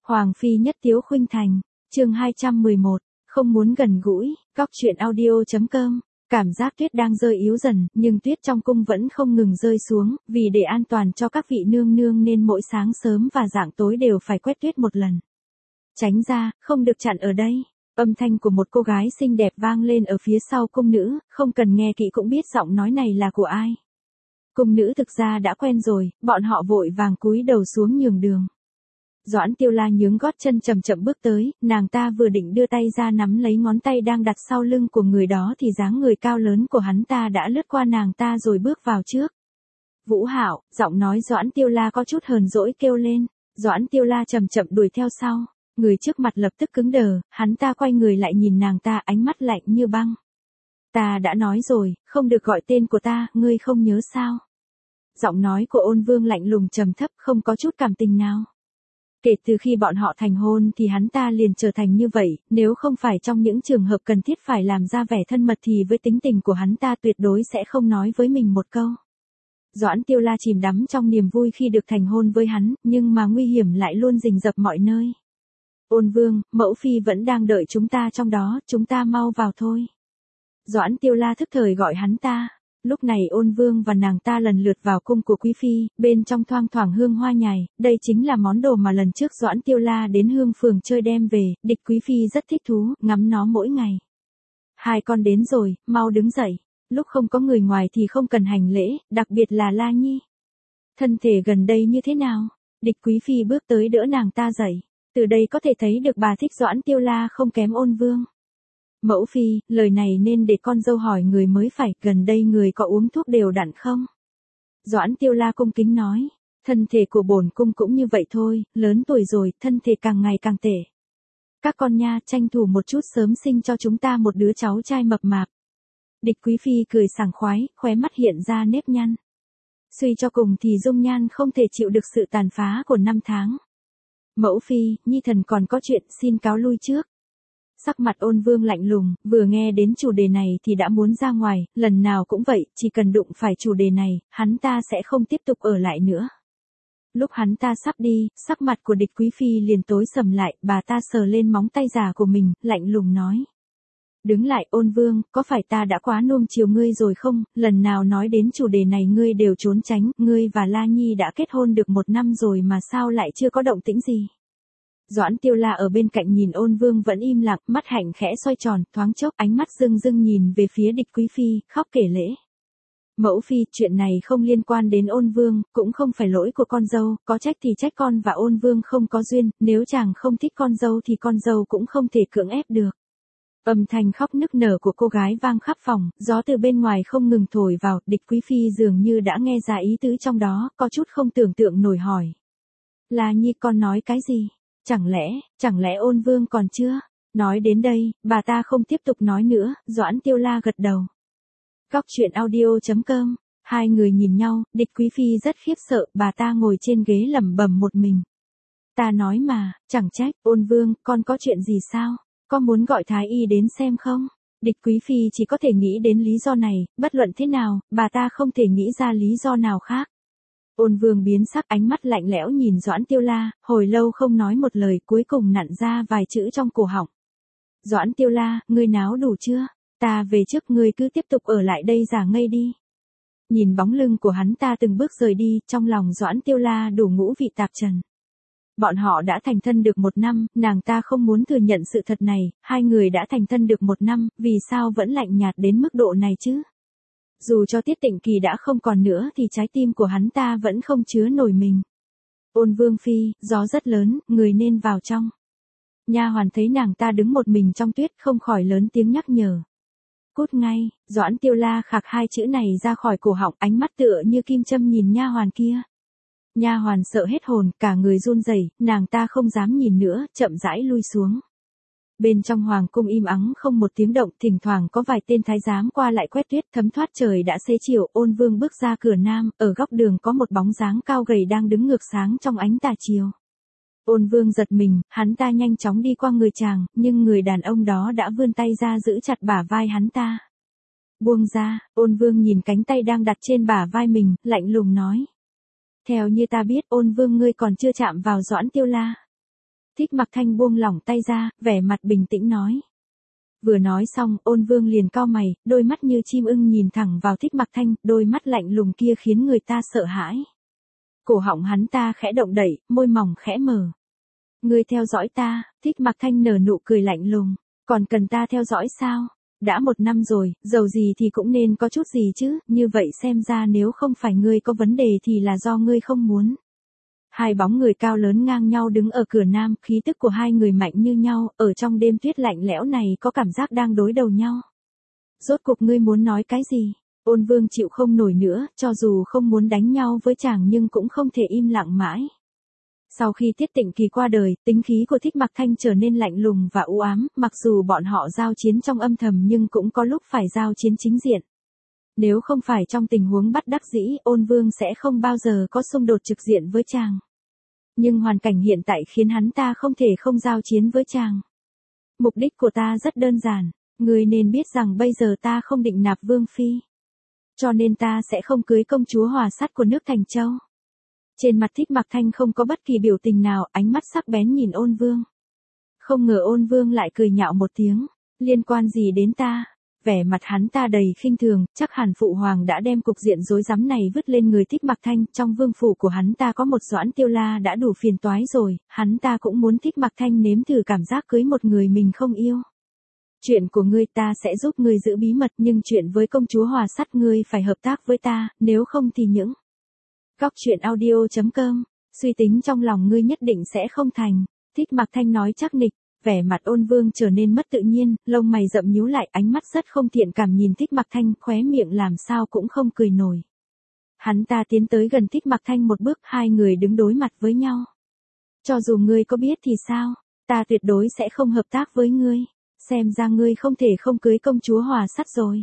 Hoàng phi nhất tiếu khuynh thành, chương 211, không muốn gần gũi, góc truyện audio.com. Cảm giác tuyết đang rơi yếu dần, nhưng tuyết trong cung vẫn không ngừng rơi xuống, vì để an toàn cho các vị nương nương nên mỗi sáng sớm và rạng tối đều phải quét tuyết một lần. Tránh ra, không được chặn ở đây. Âm thanh của một cô gái xinh đẹp vang lên ở phía sau cung nữ, không cần nghe kỹ cũng biết giọng nói này là của ai. Cung nữ thực ra đã quen rồi, bọn họ vội vàng cúi đầu xuống nhường đường. Doãn Tiêu La nhướng gót chân chậm chậm bước tới, nàng ta vừa định đưa tay ra nắm lấy ngón tay đang đặt sau lưng của người đó thì dáng người cao lớn của hắn ta đã lướt qua nàng ta rồi bước vào trước. Vũ Hạo, giọng nói Doãn Tiêu La có chút hờn dỗi kêu lên. Doãn Tiêu La chậm chậm đuổi theo sau, người trước mặt lập tức cứng đờ, hắn ta quay người lại nhìn nàng ta, ánh mắt lạnh như băng. Ta đã nói rồi, không được gọi tên của ta, ngươi không nhớ sao? Giọng nói của Ôn Vương lạnh lùng trầm thấp, không có chút cảm tình nào. Kể từ khi bọn họ thành hôn thì hắn ta liền trở thành như vậy, nếu không phải trong những trường hợp cần thiết phải làm ra vẻ thân mật thì với tính tình của hắn ta tuyệt đối sẽ không nói với mình một câu. Doãn Tiêu La chìm đắm trong niềm vui khi được thành hôn với hắn, nhưng mà nguy hiểm lại luôn rình rập mọi nơi. Ôn Vương, mẫu phi vẫn đang đợi chúng ta trong đó, chúng ta mau vào thôi. Doãn Tiêu La thức thời gọi hắn ta. Lúc này Ôn Vương và nàng ta lần lượt vào cung của quý phi, bên trong thoang thoảng hương hoa nhài, đây chính là món đồ mà lần trước Doãn Tiêu La đến Hương Phường chơi đem về, địch quý phi rất thích thú, ngắm nó mỗi ngày. Hai con đến rồi, mau đứng dậy, lúc không có người ngoài thì không cần hành lễ, đặc biệt là La Nhi. Thân thể gần đây như thế nào? Địch quý phi bước tới đỡ nàng ta dậy, từ đây có thể thấy được bà thích Doãn Tiêu La không kém Ôn Vương. Mẫu phi, lời này nên để con dâu hỏi người mới phải, gần đây người có uống thuốc đều đặn không? Doãn Tiêu La cung kính nói, thân thể của bổn cung cũng như vậy thôi, lớn tuổi rồi, thân thể càng ngày càng tệ. Các con nha, tranh thủ một chút sớm sinh cho chúng ta một đứa cháu trai mập mạp. Địch quý phi cười sảng khoái, khóe mắt hiện ra nếp nhăn. Suy cho cùng thì dung nhan không thể chịu được sự tàn phá của năm tháng. Mẫu phi, nhi thần còn có chuyện, xin cáo lui trước. Sắc mặt Ôn Vương lạnh lùng, vừa nghe đến chủ đề này thì đã muốn ra ngoài, lần nào cũng vậy, chỉ cần đụng phải chủ đề này, hắn ta sẽ không tiếp tục ở lại nữa. Lúc hắn ta sắp đi, sắc mặt của địch quý phi liền tối sầm lại, bà ta sờ lên móng tay già của mình, lạnh lùng nói. Đứng lại Ôn Vương, có phải ta đã quá nuông chiều ngươi rồi không, lần nào nói đến chủ đề này ngươi đều trốn tránh, ngươi và La Nhi đã kết hôn được 1 năm rồi mà sao lại chưa có động tĩnh gì. Doãn Tiêu La ở bên cạnh nhìn Ôn Vương vẫn im lặng, mắt hạnh khẽ xoay tròn, thoáng chốc ánh mắt rưng rưng nhìn về phía địch quý phi, khóc kể lễ. Mẫu phi, chuyện này không liên quan đến Ôn Vương, cũng không phải lỗi của con dâu, có trách thì trách con và Ôn Vương không có duyên, nếu chàng không thích con dâu thì con dâu cũng không thể cưỡng ép được. Âm thanh khóc nức nở của cô gái vang khắp phòng, gió từ bên ngoài không ngừng thổi vào, địch quý phi dường như đã nghe ra ý tứ trong đó, có chút không tưởng tượng nổi hỏi. La Nhi con nói cái gì? Chẳng lẽ Ôn Vương còn chưa? Nói đến đây, bà ta không tiếp tục nói nữa, Doãn Tiêu La gật đầu. Góc truyện audio.com, hai người nhìn nhau, địch quý phi rất khiếp sợ, bà ta ngồi trên ghế lẩm bẩm một mình. Ta nói mà, chẳng trách, Ôn Vương, con có chuyện gì sao? Có muốn gọi Thái Y đến xem không? Địch quý phi chỉ có thể nghĩ đến lý do này, bất luận thế nào, bà ta không thể nghĩ ra lý do nào khác. Ôn Vương biến sắc, ánh mắt lạnh lẽo nhìn Doãn Tiêu La, hồi lâu không nói một lời, cuối cùng nặn ra vài chữ trong cổ họng. Doãn Tiêu La, ngươi náo đủ chưa? Ta về trước, ngươi cứ tiếp tục ở lại đây giả ngây đi. Nhìn bóng lưng của hắn ta từng bước rời đi, trong lòng Doãn Tiêu La đủ ngũ vị tạp trần. Bọn họ đã thành thân được 1 năm, nàng ta không muốn thừa nhận sự thật này, hai người đã thành thân được 1 năm, vì sao vẫn lạnh nhạt đến mức độ này chứ? Dù cho Tiết Tịnh Kỳ đã không còn nữa thì trái tim của hắn ta vẫn không chứa nổi mình. Ôn Vương phi, gió rất lớn, người nên vào trong. Nha hoàn thấy nàng ta đứng một mình trong tuyết không khỏi lớn tiếng nhắc nhở. Cút ngay, Doãn Tiêu La khạc hai chữ này ra khỏi cổ họng, ánh mắt tựa như kim châm nhìn nha hoàn kia. Nha hoàn sợ hết hồn, cả người run rẩy, nàng ta không dám nhìn nữa, chậm rãi lui xuống. Bên trong hoàng cung im ắng không một tiếng động, thỉnh thoảng có vài tên thái giám qua lại quét tuyết, thấm thoát trời đã xế chiều, Ôn Vương bước ra cửa nam, ở góc đường có một bóng dáng cao gầy đang đứng ngược sáng trong ánh tà chiều. Ôn Vương giật mình, hắn ta nhanh chóng đi qua người chàng, nhưng người đàn ông đó đã vươn tay ra giữ chặt bả vai hắn ta. Buông ra, Ôn Vương nhìn cánh tay đang đặt trên bả vai mình, lạnh lùng nói. Theo như ta biết, Ôn Vương ngươi còn chưa chạm vào Doãn Tiêu La. Thích Mặc Thanh buông lỏng tay ra, vẻ mặt bình tĩnh nói. Vừa nói xong, Ôn Vương liền cau mày, đôi mắt như chim ưng nhìn thẳng vào Thích Mặc Thanh, đôi mắt lạnh lùng kia khiến người ta sợ hãi. Cổ họng hắn ta khẽ động đậy, môi mỏng khẽ mở. Ngươi theo dõi ta, Thích Mặc Thanh nở nụ cười lạnh lùng, còn cần ta theo dõi sao? Đã 1 năm rồi, dầu gì thì cũng nên có chút gì chứ, như vậy xem ra nếu không phải ngươi có vấn đề thì là do ngươi không muốn. Hai bóng người cao lớn ngang nhau đứng ở cửa nam, khí tức của hai người mạnh như nhau, ở trong đêm tuyết lạnh lẽo này có cảm giác đang đối đầu nhau. Rốt cuộc ngươi muốn nói cái gì? Ôn Vương chịu không nổi nữa, cho dù không muốn đánh nhau với chàng nhưng cũng không thể im lặng mãi. Sau khi Tiết Tịnh Kỳ qua đời, tính khí của Thích Mặc Thanh trở nên lạnh lùng và u ám, mặc dù bọn họ giao chiến trong âm thầm nhưng cũng có lúc phải giao chiến chính diện. Nếu không phải trong tình huống bắt đắc dĩ, Ôn Vương sẽ không bao giờ có xung đột trực diện với chàng. Nhưng hoàn cảnh hiện tại khiến hắn ta không thể không giao chiến với chàng. Mục đích của ta rất đơn giản, ngươi nên biết rằng bây giờ ta không định nạp Vương Phi. Cho nên ta sẽ không cưới công chúa Hòa Sắt của nước Thành Châu. Trên mặt Thích Mặc Thanh không có bất kỳ biểu tình nào, ánh mắt sắc bén nhìn Ôn Vương. Không ngờ Ôn Vương lại cười nhạo một tiếng, liên quan gì đến ta? Vẻ mặt hắn ta đầy khinh thường, chắc hẳn phụ hoàng đã đem cục diện rối rắm này vứt lên người Thích Mặc Thanh, trong vương phủ của hắn ta có một Doãn Tiêu La đã đủ phiền toái rồi, hắn ta cũng muốn Thích Mặc Thanh nếm thử cảm giác cưới một người mình không yêu. Chuyện của ngươi ta sẽ giúp ngươi giữ bí mật, nhưng chuyện với công chúa Hòa Sắt ngươi phải hợp tác với ta, nếu không thì những Góc truyện audio.com, suy tính trong lòng ngươi nhất định sẽ không thành. Thích Mặc Thanh nói chắc nịch, vẻ mặt Ôn Vương trở nên mất tự nhiên, lông mày rậm nhíu lại, ánh mắt rất không thiện cảm nhìn Thích Mặc Thanh, khóe miệng làm sao cũng không cười nổi. Hắn ta tiến tới gần Thích Mặc Thanh một bước, hai người đứng đối mặt với nhau. Cho dù ngươi có biết thì sao, ta tuyệt đối sẽ không hợp tác với ngươi, xem ra ngươi không thể không cưới công chúa Hòa Sắt rồi.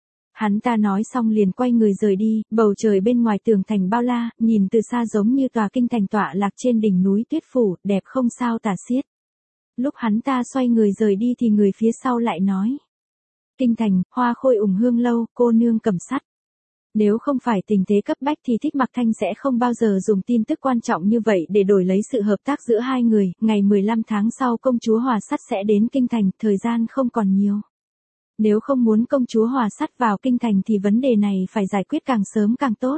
Hắn ta nói xong liền quay người rời đi, bầu trời bên ngoài tường thành bao la, nhìn từ xa giống như tòa kinh thành tọa lạc trên đỉnh núi tuyết phủ, đẹp không sao tả xiết. Lúc hắn ta xoay người rời đi thì người phía sau lại nói. Kinh thành, Hoa Khôi ủng hương lâu, cô nương cầm sắt. Nếu không phải tình thế cấp bách thì Thích Mặc Thanh sẽ không bao giờ dùng tin tức quan trọng như vậy để đổi lấy sự hợp tác giữa hai người. Ngày 15 tháng sau công chúa Hòa Sắt sẽ đến kinh thành, thời gian không còn nhiều. Nếu không muốn công chúa Hòa Sắt vào kinh thành thì vấn đề này phải giải quyết càng sớm càng tốt.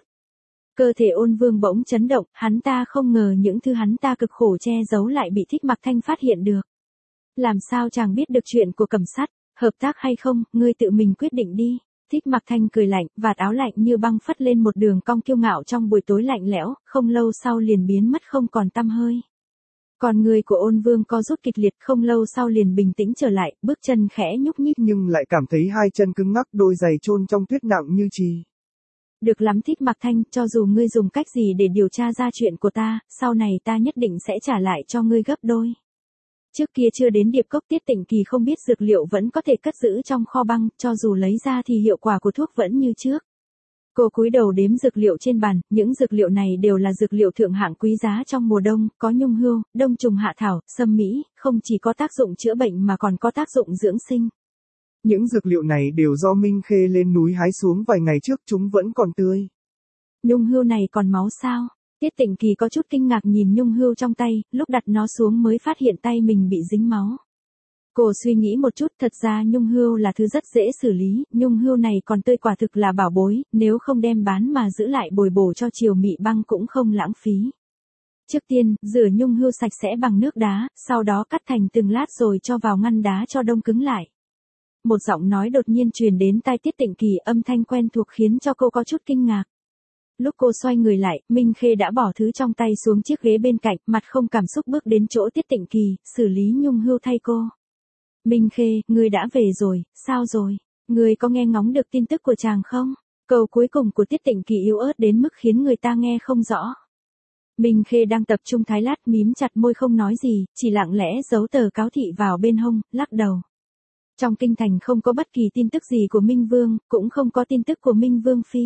Cơ thể Ôn Vương bỗng chấn động, hắn ta không ngờ những thứ hắn ta cực khổ che giấu lại bị Thích Mặc Thanh phát hiện được. Làm sao chàng biết được chuyện của Cẩm Sắt, hợp tác hay không, ngươi tự mình quyết định đi. Thích Mặc Thanh cười lạnh, vạt áo lạnh như băng phất lên một đường cong kiêu ngạo trong buổi tối lạnh lẽo, không lâu sau liền biến mất không còn tăm hơi. Còn người của Ôn Vương co rút kịch liệt, không lâu sau liền bình tĩnh trở lại, bước chân khẽ nhúc nhích nhưng lại cảm thấy hai chân cứng ngắc, đôi giày chôn trong tuyết nặng như chì. Được lắm Thích Mặc Thanh, cho dù ngươi dùng cách gì để điều tra ra chuyện của ta, sau này ta nhất định sẽ trả lại cho ngươi gấp đôi. Trước kia chưa đến Điệp Cốc Tiết Tịnh Kỳ không biết dược liệu vẫn có thể cất giữ trong kho băng, cho dù lấy ra thì hiệu quả của thuốc vẫn như trước. Cô cúi đầu đếm dược liệu trên bàn, những dược liệu này đều là dược liệu thượng hạng quý giá trong mùa đông, có nhung hươu, đông trùng hạ thảo, sâm mỹ, không chỉ có tác dụng chữa bệnh mà còn có tác dụng dưỡng sinh. Những dược liệu này đều do Minh Khê lên núi hái xuống vài ngày trước, chúng vẫn còn tươi. Nhung hươu này còn máu sao? Tiết Tịnh Kỳ có chút kinh ngạc nhìn nhung hươu trong tay, lúc đặt nó xuống mới phát hiện tay mình bị dính máu. Cô suy nghĩ một chút, thật ra nhung hươu là thứ rất dễ xử lý, nhung hươu này còn tươi quả thực là bảo bối, nếu không đem bán mà giữ lại bồi bổ cho Triều Mị Băng cũng không lãng phí. Trước tiên, rửa nhung hươu sạch sẽ bằng nước đá, sau đó cắt thành từng lát rồi cho vào ngăn đá cho đông cứng lại. Một giọng nói đột nhiên truyền đến tai Tiết Tịnh Kỳ, âm thanh quen thuộc khiến cho cô có chút kinh ngạc. Lúc cô xoay người lại, Minh Khê đã bỏ thứ trong tay xuống chiếc ghế bên cạnh, mặt không cảm xúc bước đến chỗ Tiết Tịnh Kỳ, xử lý nhung hươu thay cô. Minh Khê, ngươi đã về rồi, sao rồi? Ngươi có nghe ngóng được tin tức của chàng không? Câu cuối cùng của Tiết Tịnh Kỳ yếu ớt đến mức khiến người ta nghe không rõ. Minh Khê đang tập trung thái lát, mím chặt môi không nói gì, chỉ lặng lẽ giấu tờ cáo thị vào bên hông, lắc đầu. Trong kinh thành không có bất kỳ tin tức gì của Minh Vương, cũng không có tin tức của Minh Vương Phi.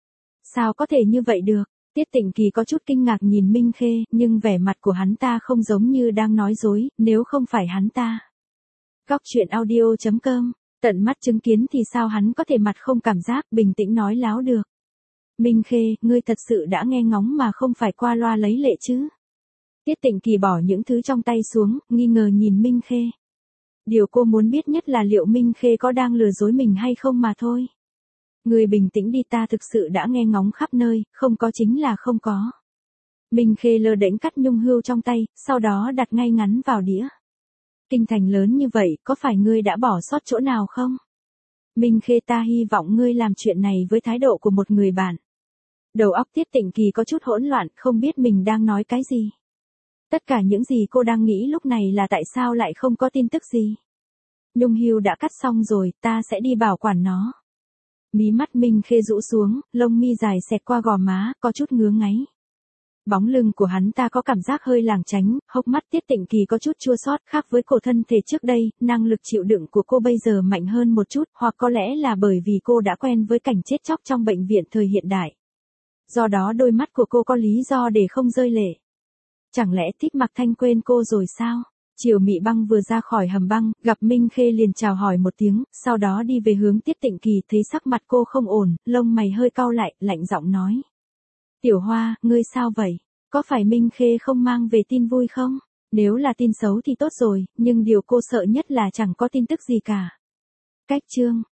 Sao có thể như vậy được? Tiết Tịnh Kỳ có chút kinh ngạc nhìn Minh Khê, nhưng vẻ mặt của hắn ta không giống như đang nói dối, nếu không phải hắn ta. Góc truyện audio.com, tận mắt chứng kiến thì sao hắn có thể mặt không cảm giác, bình tĩnh nói láo được. Minh Khê, ngươi thật sự đã nghe ngóng mà không phải qua loa lấy lệ chứ? Tiết Tịnh Kỳ bỏ những thứ trong tay xuống, nghi ngờ nhìn Minh Khê. Điều cô muốn biết nhất là liệu Minh Khê có đang lừa dối mình hay không mà thôi. Người bình tĩnh đi, ta thực sự đã nghe ngóng khắp nơi, không có chính là không có. Minh Khê lơ đễnh cắt nhung hươu trong tay, sau đó đặt ngay ngắn vào đĩa. Kinh thành lớn như vậy, có phải ngươi đã bỏ sót chỗ nào không? Minh Khê, ta hy vọng ngươi làm chuyện này với thái độ của một người bạn. Đầu óc Tiết Tịnh Kỳ có chút hỗn loạn, không biết mình đang nói cái gì. Tất cả những gì cô đang nghĩ lúc này là tại sao lại không có tin tức gì. Nhung hươu đã cắt xong rồi, ta sẽ đi bảo quản nó. Mí mắt Minh Khê rũ xuống, lông mi dài xẹt qua gò má, có chút ngứa ngáy. Bóng lưng của hắn ta có cảm giác hơi lảng tránh, hốc mắt Tiết Tịnh Kỳ có chút chua xót, khác với cổ thân thể trước đây, năng lực chịu đựng của cô bây giờ mạnh hơn một chút, hoặc có lẽ là bởi vì cô đã quen với cảnh chết chóc trong bệnh viện thời hiện đại. Do đó đôi mắt của cô có lý do để không rơi lệ. Chẳng lẽ Thích Mặc Thanh quên cô rồi sao? Triều Mị Băng vừa ra khỏi hầm băng, gặp Minh Khê liền chào hỏi một tiếng, sau đó đi về hướng Tiết Tịnh Kỳ, thấy sắc mặt cô không ổn, lông mày hơi cau lại, lạnh giọng nói. Tiểu Hoa, ngươi sao vậy? Có phải Minh Khê không mang về tin vui không? Nếu là tin xấu thì tốt rồi, nhưng điều cô sợ nhất là chẳng có tin tức gì cả. Cách chương